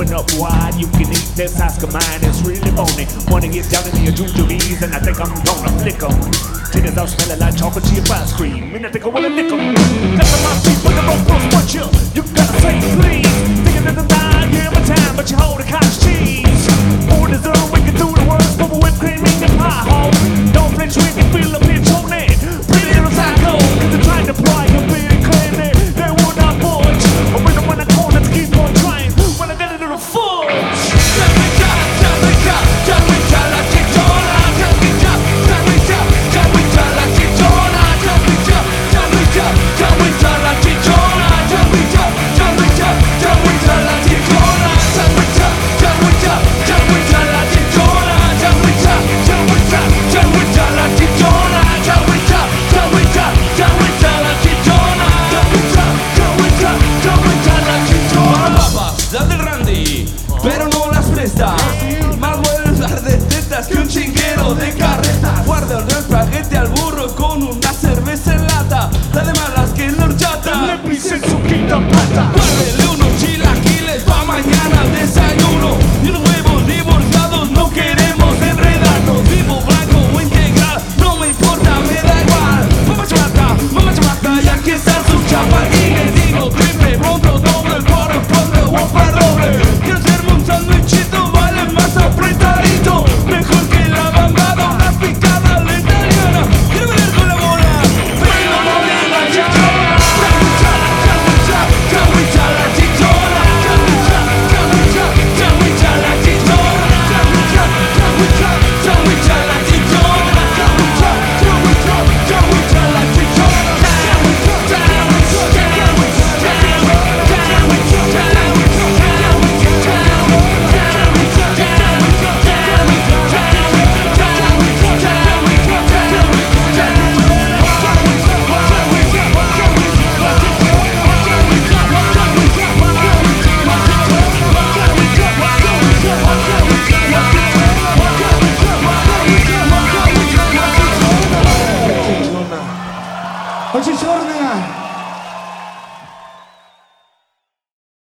open up wide, you can eat this Oscar mine, it's really bony. Wanna get down into your jujubes, and I think I'm gonna flick 'em. Titties out smelling like chocolate chip ice cream, and I think I wanna lick 'em. That's my feet, but the rope goes what you gotta say please. Thinking that the time, yeah, my time, but you hold a cottage cheese. More dessert, we can do the worst, but whipped cream in your pie hole. Don't flinch when you feel a bitch on it. Pretty little psycho, cause they're trying to pry your beard and claim it. They will not budge. I win them when I call them to keep on trying. When I get a little fudge. Pero no las presta. Más vuelve a dar de tetas que un chinguero de carretas. Guarda el espagueti al burro con una cerveza en lata. La de malas que la horchata. Le pise su quinta pata.